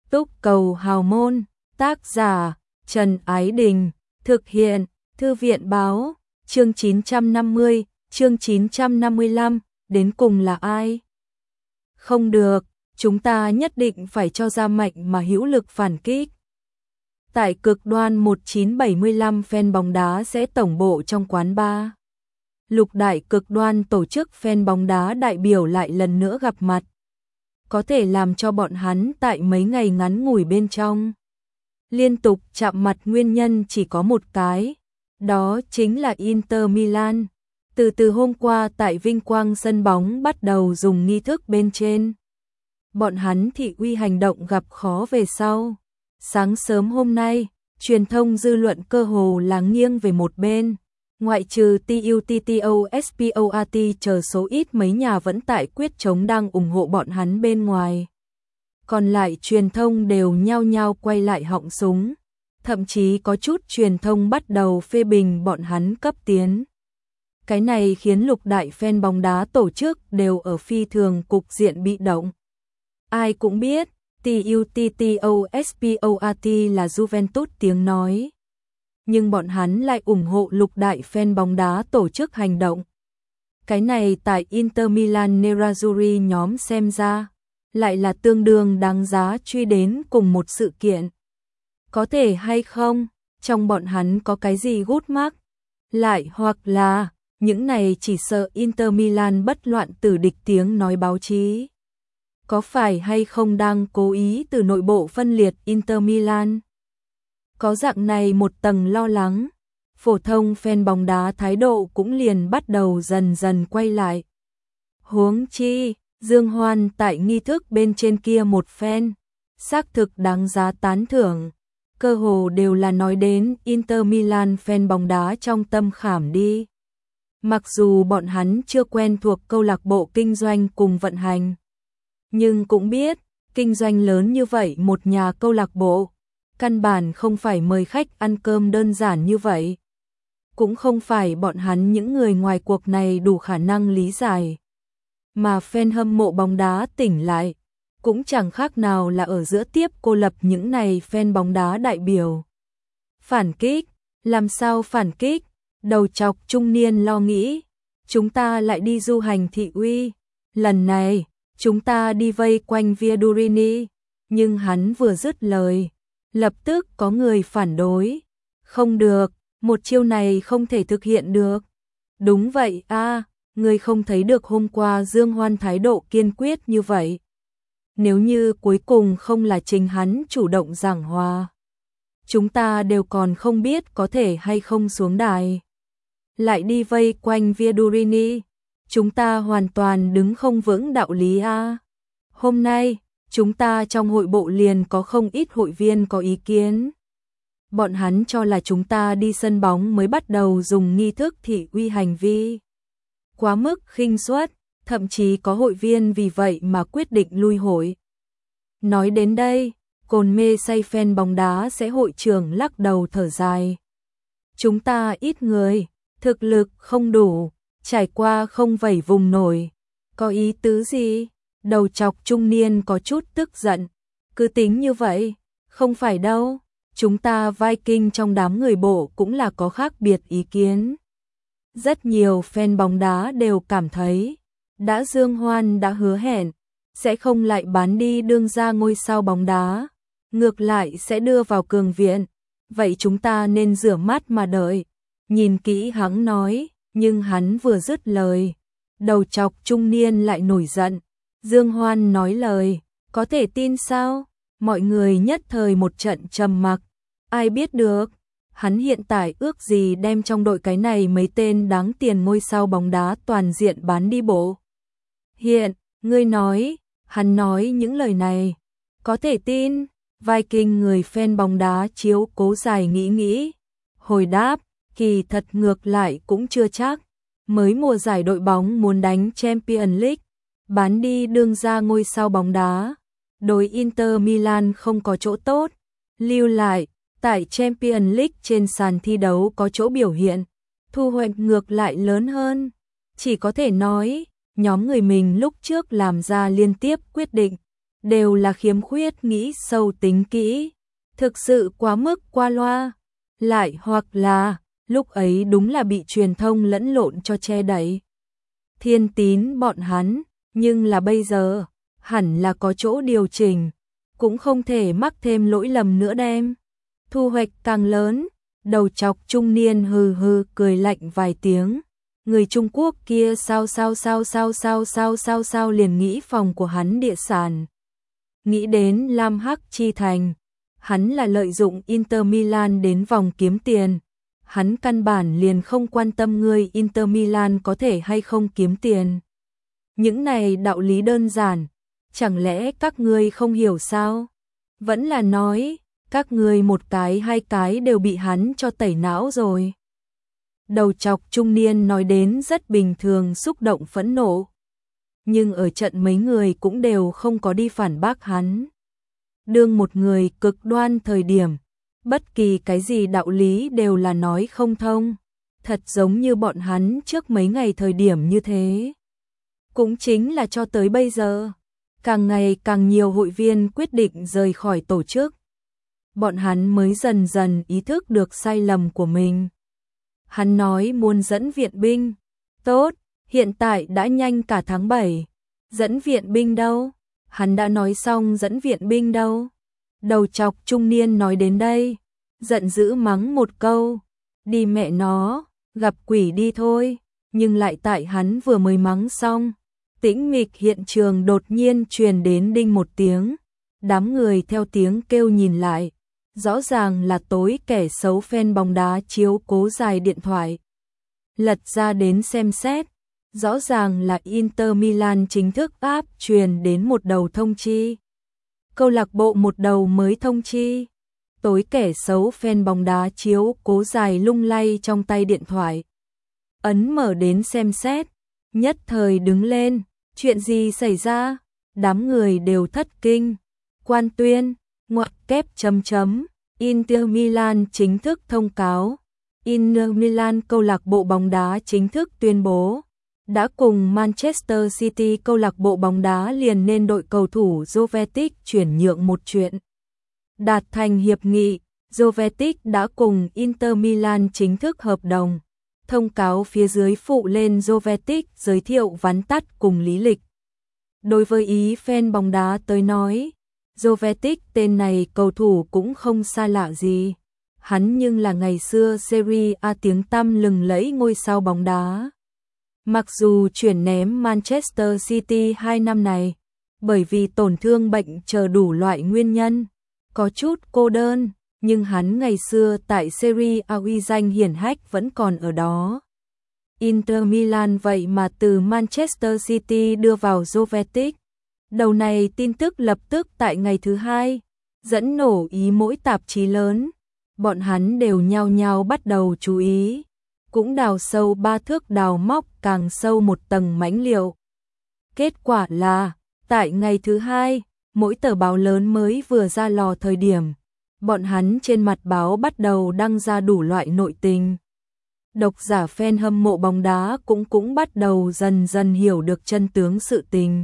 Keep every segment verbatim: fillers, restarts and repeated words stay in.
Túc cầu hào môn, tác giả Trần Ái Đình, thực hiện Thư viện Báo, chương chín trăm năm mươi, chương chín trăm năm mươi lăm, đến cùng là ai? Không được, chúng ta nhất định phải cho ra mạnh mà hữu lực phản kích. Tại cực đoan một nghìn chín trăm bảy mươi lăm, fan bóng đá sẽ tổng bộ trong quán bar. Lục đại cực đoan tổ chức fan bóng đá đại biểu lại lần nữa gặp mặt. Có thể làm cho bọn hắn tại mấy ngày ngắn ngủi bên trong liên tục chạm mặt nguyên nhân chỉ có một cái, đó chính là Inter Milan. Từ từ hôm qua tại Vinh Quang sân bóng bắt đầu dùng nghi thức bên trên. Bọn hắn thị uy hành động gặp khó về sau. Sáng sớm hôm nay, truyền thông dư luận cơ hồ là nghiêng về một bên. Ngoại trừ tê u tê tê o Sport chờ số ít mấy nhà vẫn tại quyết chống đang ủng hộ bọn hắn bên ngoài. Còn lại truyền thông đều nhao nhao quay lại họng súng. Thậm chí có chút truyền thông bắt đầu phê bình bọn hắn cấp tiến. Cái này khiến lục đại fan bóng đá tổ chức đều ở phi thường cục diện bị động. Ai cũng biết, tê u tê tê o Sport là Juventus tiếng nói. Nhưng bọn hắn lại ủng hộ lục đại fan bóng đá tổ chức hành động. Cái này tại Inter Milan Nerazzurri nhóm xem ra, lại là tương đương đáng giá truy đến cùng một sự kiện. Có thể hay không, trong bọn hắn có cái gì gút mắc, lại hoặc là, những này chỉ sợ Inter Milan bất loạn từ địch tiếng nói báo chí. Có phải hay không đang cố ý từ nội bộ phân liệt Inter Milan? Có dạng này một tầng lo lắng, phổ thông fan bóng đá thái độ cũng liền bắt đầu dần dần quay lại. Huống chi, Dương Hoan tại nghi thức bên trên kia một fan, xác thực đáng giá tán thưởng, cơ hồ đều là nói đến Inter Milan fan bóng đá trong tâm khảm đi. Mặc dù bọn hắn chưa quen thuộc câu lạc bộ kinh doanh cùng vận hành, nhưng cũng biết, kinh doanh lớn như vậy một nhà câu lạc bộ, căn bản không phải mời khách ăn cơm đơn giản như vậy. Cũng không phải bọn hắn những người ngoài cuộc này đủ khả năng lý giải. Mà fan hâm mộ bóng đá tỉnh lại, cũng chẳng khác nào là ở giữa tiếp cô lập những này fan bóng đá đại biểu. Phản kích, làm sao phản kích? Đầu chọc trung niên lo nghĩ, chúng ta lại đi du hành thị uy. Lần này, chúng ta đi vây quanh Via Durini, nhưng hắn vừa dứt lời, lập tức có người phản đối. Không được, một chiêu này không thể thực hiện được. Đúng vậy a, à, người không thấy được hôm qua Dương Hoan thái độ kiên quyết như vậy. Nếu như cuối cùng không là chính hắn chủ động giảng hòa, chúng ta đều còn không biết có thể hay không xuống đài. Lại đi vây quanh Via Durini, chúng ta hoàn toàn đứng không vững đạo lý a. À. Hôm nay, chúng ta trong hội bộ liền có không ít hội viên có ý kiến. Bọn hắn cho là chúng ta đi sân bóng mới bắt đầu dùng nghi thức thị uy hành vi. Quá mức khinh suất, thậm chí có hội viên vì vậy mà quyết định lui hội. Nói đến đây, cồn mê say fan bóng đá sẽ hội trưởng lắc đầu thở dài. Chúng ta ít người, thực lực không đủ, trải qua không vẩy vùng nổi. Có ý tứ gì? Đầu chọc trung niên có chút tức giận. Cứ tính như vậy, không phải đâu. Chúng ta Viking trong đám người bộ cũng là có khác biệt ý kiến. Rất nhiều fan bóng đá đều cảm thấy, đã Dương Hoan đã hứa hẹn, sẽ không lại bán đi đương ra ngôi sao bóng đá, ngược lại sẽ đưa vào cường viện. Vậy chúng ta nên rửa mắt mà đợi. Nhìn kỹ hắn nói, nhưng hắn vừa dứt lời, đầu chọc trung niên lại nổi giận. Dương Hoan nói lời, có thể tin sao? Mọi người nhất thời một trận trầm mặc. Ai biết được, hắn hiện tại ước gì đem trong đội cái này mấy tên đáng tiền ngôi sao bóng đá toàn diện bán đi bộ. Hiện, ngươi nói, hắn nói những lời này, có thể tin. Viking người fan bóng đá chiếu cố dài nghĩ nghĩ. Hồi đáp, kỳ thật ngược lại cũng chưa chắc. Mới mùa giải đội bóng muốn đánh Champions League, bán đi đương ra ngôi sao bóng đá. Đối Inter Milan không có chỗ tốt, lưu lại, tại Champions League trên sàn thi đấu có chỗ biểu hiện, thu hoạch ngược lại lớn hơn. Chỉ có thể nói, nhóm người mình lúc trước làm ra liên tiếp quyết định, đều là khiếm khuyết nghĩ sâu tính kỹ, thực sự quá mức qua loa, lại hoặc là lúc ấy đúng là bị truyền thông lẫn lộn cho che đậy. Thiên Tín bọn hắn, nhưng là bây giờ, hẳn là có chỗ điều chỉnh, cũng không thể mắc thêm lỗi lầm nữa đem. Thu hoạch càng lớn, đầu chọc trung niên hừ hừ cười lạnh vài tiếng. Người Trung Quốc kia sao sao sao sao sao sao sao sao liền nghĩ phòng của hắn địa sản. Nghĩ đến Lam Hắc Chi Thành, hắn là lợi dụng Inter Milan đến vòng kiếm tiền. Hắn căn bản liền không quan tâm người Inter Milan có thể hay không kiếm tiền. Những này đạo lý đơn giản, chẳng lẽ các ngươi không hiểu sao? Vẫn là nói, các ngươi một cái hai cái đều bị hắn cho tẩy não rồi. Đầu chọc trung niên nói đến rất bình thường xúc động phẫn nộ. Nhưng ở trận mấy người cũng đều không có đi phản bác hắn. Đương một người cực đoan thời điểm, bất kỳ cái gì đạo lý đều là nói không thông. Thật giống như bọn hắn trước mấy ngày thời điểm như thế. Cũng chính là cho tới bây giờ, càng ngày càng nhiều hội viên quyết định rời khỏi tổ chức. Bọn hắn mới dần dần ý thức được sai lầm của mình. Hắn nói muốn dẫn viện binh. Tốt, hiện tại đã nhanh cả tháng bảy. Dẫn viện binh đâu? Hắn đã nói xong dẫn viện binh đâu? Đầu chọc trung niên nói đến đây, giận dữ mắng một câu. Đi mẹ nó, gặp quỷ đi thôi. Nhưng lại tại hắn vừa mới mắng xong, tĩnh mịch hiện trường đột nhiên truyền đến đinh một tiếng. Đám người theo tiếng kêu nhìn lại. Rõ ràng là tối kẻ xấu fan bóng đá chiếu cố dài điện thoại. Lật ra đến xem xét. Rõ ràng là Inter Milan chính thức áp truyền đến một đầu thông chi. Câu lạc bộ một đầu mới thông chi. Tối kẻ xấu fan bóng đá chiếu cố dài lung lay trong tay điện thoại. Ấn mở đến xem xét. Nhất thời đứng lên. Chuyện gì xảy ra? Đám người đều thất kinh. Quan tuyên, ngoặc kép chấm chấm. Inter Milan chính thức thông cáo. Inter Milan câu lạc bộ bóng đá chính thức tuyên bố đã cùng Manchester City câu lạc bộ bóng đá liền nên đội cầu thủ Jovetic chuyển nhượng một chuyện. Đạt thành hiệp nghị, Jovetic đã cùng Inter Milan chính thức hợp đồng. Thông cáo phía dưới phụ lên Jovetic giới thiệu vắn tắt cùng lý lịch. Đối với ý fan bóng đá tới nói, Jovetic tên này cầu thủ cũng không xa lạ gì. Hắn nhưng là ngày xưa Serie A tiếng tăm lừng lẫy ngôi sao bóng đá. Mặc dù chuyển ném Manchester City hai năm này, bởi vì tổn thương bệnh chờ đủ loại nguyên nhân, có chút cô đơn, nhưng hắn ngày xưa tại Serie A uy danh hiển hách vẫn còn ở đó. Inter Milan vậy mà từ Manchester City đưa vào Jovetic. Đầu này tin tức lập tức tại ngày thứ hai, dẫn nổ ý mỗi tạp chí lớn. Bọn hắn đều nhao nhao bắt đầu chú ý. Cũng đào sâu ba thước đào móc càng sâu một tầng mãnh liệu. Kết quả là, tại ngày thứ hai, mỗi tờ báo lớn mới vừa ra lò thời điểm, bọn hắn trên mặt báo bắt đầu đăng ra đủ loại nội tình. Độc giả fan hâm mộ bóng đá cũng cũng bắt đầu dần dần hiểu được chân tướng sự tình.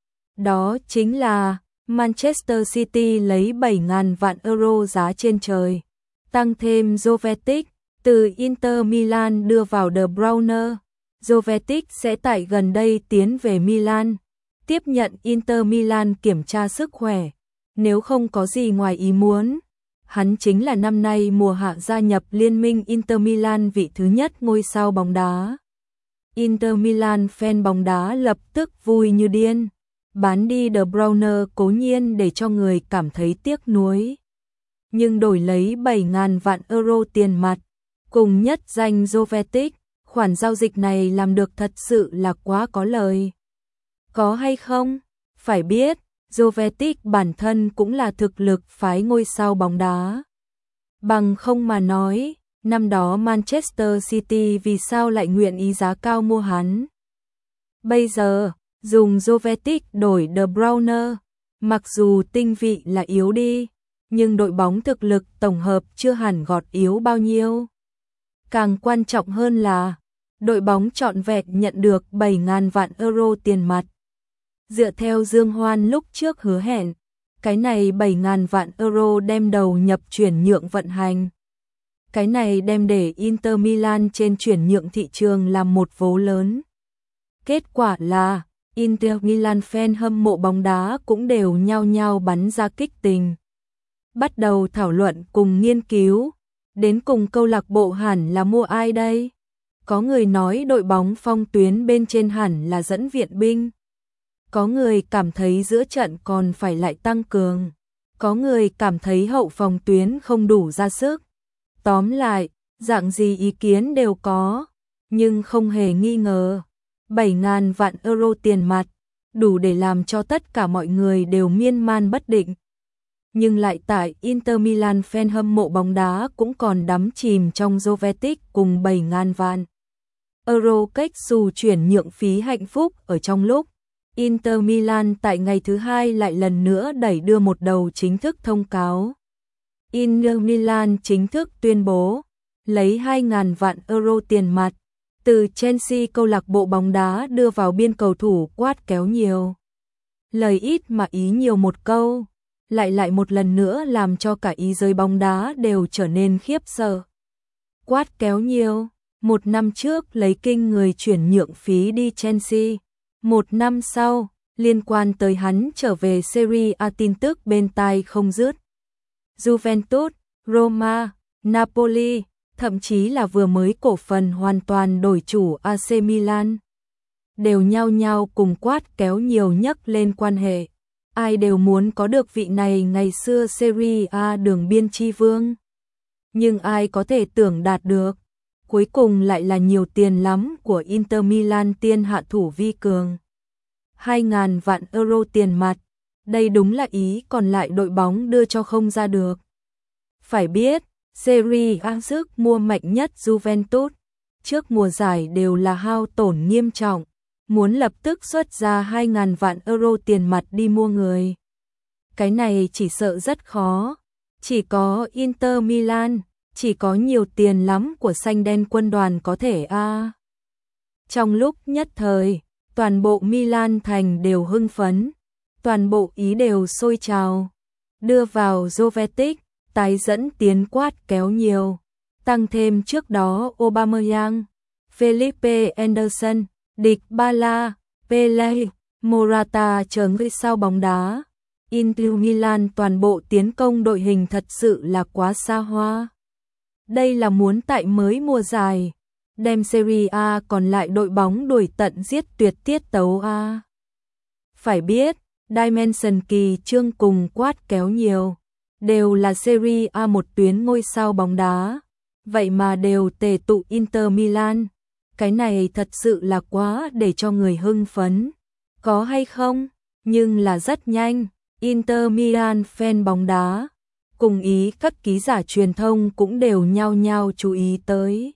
Đó chính là Manchester City lấy bảy nghìn vạn euro giá trên trời, tăng thêm Jovetic, từ Inter Milan đưa vào De Bruyne. Jovetic sẽ tại gần đây tiến về Milan, tiếp nhận Inter Milan kiểm tra sức khỏe. Nếu không có gì ngoài ý muốn, hắn chính là năm nay mùa hạ gia nhập liên minh Inter Milan vị thứ nhất ngôi sao bóng đá. Inter Milan fan bóng đá lập tức vui như điên. Bán đi De Bruyne cố nhiên để cho người cảm thấy tiếc nuối. Nhưng đổi lấy bảy nghìn vạn euro tiền mặt, cùng nhất danh Jovetic, khoản giao dịch này làm được thật sự là quá có lời. Có hay không? Phải biết, Jovetic bản thân cũng là thực lực phái ngôi sao bóng đá. Bằng không mà nói, năm đó Manchester City vì sao lại nguyện ý giá cao mua hắn. Bây giờ, dùng Jovetic đổi De Bruyne, mặc dù tinh vị là yếu đi, nhưng đội bóng thực lực tổng hợp chưa hẳn gọt yếu bao nhiêu. Càng quan trọng hơn là, đội bóng trọn vẹn nhận được bảy nghìn vạn euro tiền mặt. Dựa theo Dương Hoan lúc trước hứa hẹn, cái này bảy nghìn vạn euro đem đầu nhập chuyển nhượng vận hành. Cái này đem để Inter Milan trên chuyển nhượng thị trường làm một vố lớn. Kết quả là Inter Milan fan hâm mộ bóng đá cũng đều nhao nhao bắn ra kích tình. Bắt đầu thảo luận cùng nghiên cứu, đến cùng câu lạc bộ hẳn là mua ai đây? Có người nói đội bóng phong tuyến bên trên hẳn là dẫn viện binh. Có người cảm thấy giữa trận còn phải lại tăng cường. Có người cảm thấy hậu phòng tuyến không đủ ra sức. Tóm lại, dạng gì ý kiến đều có, nhưng không hề nghi ngờ. bảy nghìn vạn euro tiền mặt, đủ để làm cho tất cả mọi người đều miên man bất định. Nhưng lại tại Inter Milan fan hâm mộ bóng đá cũng còn đắm chìm trong Jovetic cùng bảy nghìn vạn euro cách xù chuyển nhượng phí hạnh phúc ở trong lúc Inter Milan tại ngày thứ hai lại lần nữa đẩy đưa một đầu chính thức thông cáo. Inter Milan chính thức tuyên bố lấy hai nghìn vạn euro tiền mặt từ Chelsea câu lạc bộ bóng đá đưa vào biên cầu thủ Quát Kéo Nhiều. Lời ít mà ý nhiều một câu, lại lại một lần nữa làm cho cả ý giới bóng đá đều trở nên khiếp sợ. Quát Kéo Nhiều, một năm trước lấy kinh người chuyển nhượng phí đi Chelsea. Một năm sau, liên quan tới hắn trở về Serie A tin tức bên tai không dứt. Juventus, Roma, Napoli, thậm chí là vừa mới cổ phần hoàn toàn đổi chủ a xê Milan, đều nhao nhao cùng Quát Kéo Nhiều nhắc lên quan hệ. Ai đều muốn có được vị này ngày xưa Serie A đường biên tri vương. Nhưng ai có thể tưởng đạt được, cuối cùng lại là nhiều tiền lắm của Inter Milan tiên hạ thủ vi cường. hai nghìn vạn euro tiền mặt, đây đúng là ý còn lại đội bóng đưa cho không ra được. Phải biết, Serie A sức mua mạnh nhất Juventus, trước mùa giải đều là hao tổn nghiêm trọng, muốn lập tức xuất ra hai nghìn vạn euro tiền mặt đi mua người. Cái này chỉ sợ rất khó, chỉ có Inter Milan, chỉ có nhiều tiền lắm của xanh đen quân đoàn có thể a. À. Trong lúc nhất thời, toàn bộ Milan thành đều hưng phấn, toàn bộ ý đều sôi trào, đưa vào Jovetic, tái dẫn tiến Quát Kéo Nhiều, tăng thêm trước đó Aubameyang, Felipe Anderson, Dybala, Pele, Morata chờ người sao bóng đá. Inter Milan toàn bộ tiến công đội hình thật sự là quá xa hoa. Đây là muốn tại mới mùa giải, đem Serie A còn lại đội bóng đuổi tận giết tuyệt tiết tấu A. Phải biết, Dimension kỳ chương cùng Quát Kéo Nhiều, đều là Serie A một tuyến ngôi sao bóng đá, vậy mà đều tề tụ Inter Milan. Cái này thật sự là quá để cho người hưng phấn. Có hay không? Nhưng là rất nhanh, Inter Milan fan bóng đá, cùng ý các ký giả truyền thông cũng đều nhao nhao chú ý tới.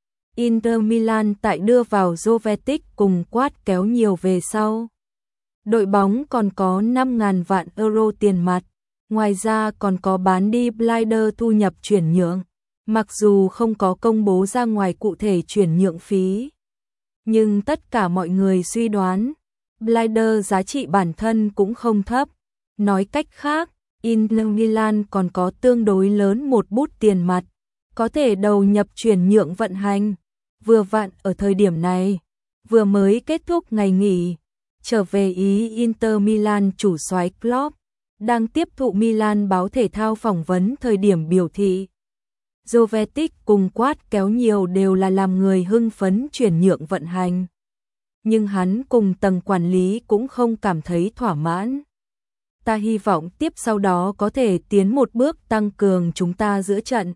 Inter Milan tại đưa vào Jovetic cùng Quát Kéo Nhiều về sau. Đội bóng còn có năm nghìn vạn euro tiền mặt, ngoài ra còn có bán đi Blinder thu nhập chuyển nhượng. Mặc dù không có công bố ra ngoài cụ thể chuyển nhượng phí, nhưng tất cả mọi người suy đoán, Blinder giá trị bản thân cũng không thấp. Nói cách khác, Inter Milan còn có tương đối lớn một bút tiền mặt, có thể đầu nhập chuyển nhượng vận hành. Vừa vặn ở thời điểm này, vừa mới kết thúc ngày nghỉ, trở về Ý Inter Milan chủ soái Klopp, đang tiếp thụ Milan báo thể thao phỏng vấn thời điểm biểu thị. Jovetic cùng Quát Kéo Nhiều đều là làm người hưng phấn chuyển nhượng vận hành. Nhưng hắn cùng tầng quản lý cũng không cảm thấy thỏa mãn. Ta hy vọng tiếp sau đó có thể tiến một bước tăng cường chúng ta giữa trận.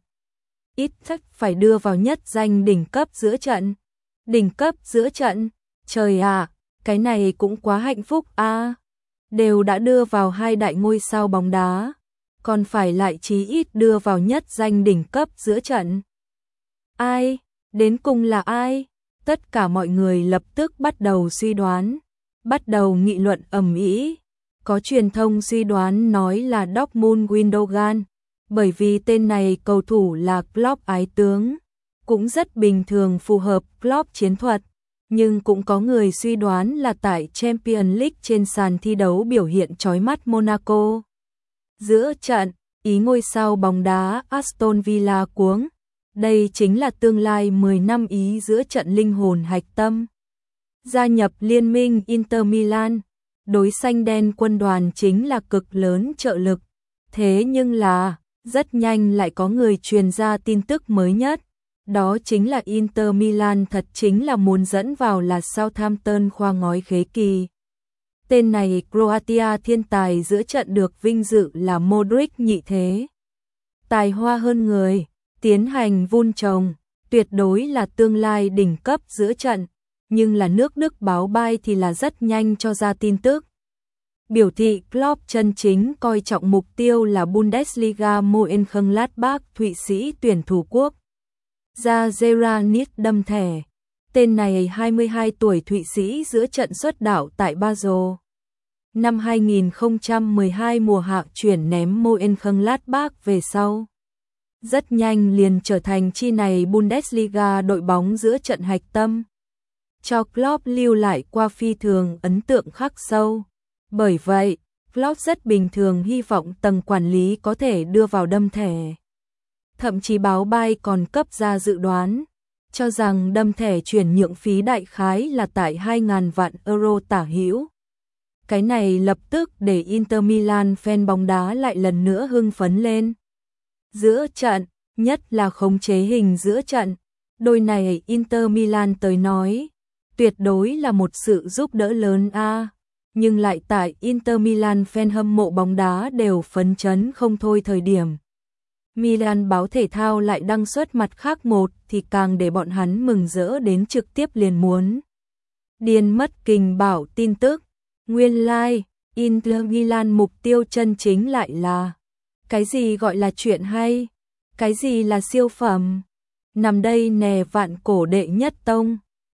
Ít nhất phải đưa vào nhất danh đỉnh cấp giữa trận. Đỉnh cấp giữa trận? Trời ạ, à, cái này cũng quá hạnh phúc a. À. Đều đã đưa vào hai đại ngôi sao bóng đá, còn phải lại chí ít đưa vào nhất danh đỉnh cấp giữa trận. Ai? Đến cùng là ai? Tất cả mọi người lập tức bắt đầu suy đoán, bắt đầu nghị luận ầm ĩ. Có truyền thông suy đoán nói là Dortmund Gundogan, bởi vì tên này cầu thủ là Klopp ái tướng, cũng rất bình thường phù hợp Klopp chiến thuật. Nhưng cũng có người suy đoán là tại Champions League trên sàn thi đấu biểu hiện chói mắt Monaco. Giữa trận, ý ngôi sao bóng đá Aston Villa cuống. Đây chính là tương lai mười năm Ý giữa trận linh hồn hạch tâm. Gia nhập liên minh Inter Milan, đối xanh đen quân đoàn chính là cực lớn trợ lực. Thế nhưng là, rất nhanh lại có người truyền ra tin tức mới nhất. Đó chính là Inter Milan thật chính là muốn dẫn vào là Southampton khoa ngói khế kỳ. Tên này Croatia thiên tài giữa trận được vinh dự là Modric nhị thế. Tài hoa hơn người, tiến hành vun trồng, tuyệt đối là tương lai đỉnh cấp giữa trận, nhưng là nước Đức báo bay thì là rất nhanh cho ra tin tức. Biểu thị Klopp chân chính coi trọng mục tiêu là Bundesliga Mönchengladbach Thụy Sĩ tuyển thủ quốc. Ra Granit đâm thẻ. Tên này hai mươi hai tuổi Thụy Sĩ giữa trận xuất đạo tại Basel. Năm hai nghìn không trăm mười hai mùa hạ chuyển ném Mönchengladbach về sau. Rất nhanh liền trở thành chi này Bundesliga đội bóng giữa trận hạch tâm. Cho Klopp lưu lại qua phi thường ấn tượng khắc sâu. Bởi vậy, Klopp rất bình thường hy vọng tầng quản lý có thể đưa vào đâm thẻ. Thậm chí báo bay còn cấp ra dự đoán, cho rằng đâm thẻ chuyển nhượng phí đại khái là tại hai nghìn vạn euro tả hữu. Cái này lập tức để Inter Milan fan bóng đá lại lần nữa hưng phấn lên. Giữa trận, nhất là khống chế hình giữa trận, đôi này Inter Milan tới nói, tuyệt đối là một sự giúp đỡ lớn a. Nhưng lại tại Inter Milan fan hâm mộ bóng đá đều phấn chấn không thôi thời điểm. Milan báo thể thao lại đăng xuất mặt khác một thì càng để bọn hắn mừng rỡ đến trực tiếp liền muốn. Điên mất kình bảo tin tức, nguyên lai, like, Inter Milan mục tiêu chân chính lại là cái gì gọi là chuyện hay, cái gì là siêu phẩm. Nằm đây nè vạn cổ đệ nhất tông.